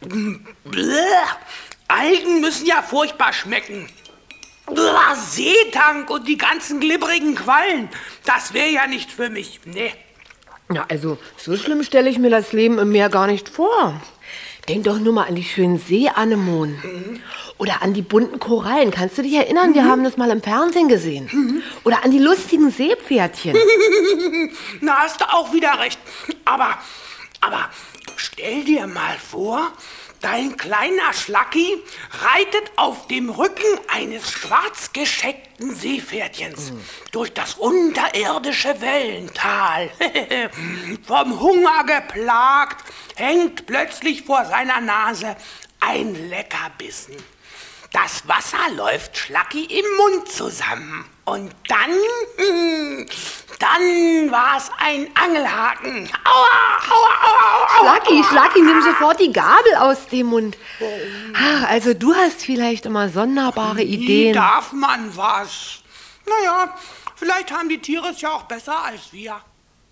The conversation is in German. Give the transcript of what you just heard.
Bläh. Algen müssen ja furchtbar schmecken. Bläh, Seetank und die ganzen glibberigen Quallen. Das wäre ja nicht für mich. Nee. Na, also, so schlimm stelle ich mir das Leben im Meer gar nicht vor. Denk doch nur mal an die schönen Seeanemonen. Oder an die bunten Korallen. Kannst du dich erinnern? Wir haben das mal im Fernsehen gesehen. Oder an die lustigen Seepferdchen. Na, hast du auch wieder recht. Aber stell dir mal vor, dein kleiner Schlacki reitet auf dem Rücken eines schwarzgescheckten Seepferdchens durch das unterirdische Wellental. Vom Hunger geplagt, hängt plötzlich vor seiner Nase ein Leckerbissen. Das Wasser läuft Schlacki im Mund zusammen. Und dann war es ein Angelhaken. Aua, aua, aua, aua. Schlacki, nimm sofort die Gabel aus dem Mund. Ach, also du hast vielleicht immer sonderbare Wie Ideen. darf man was? Naja, vielleicht haben die Tiere es ja auch besser als wir.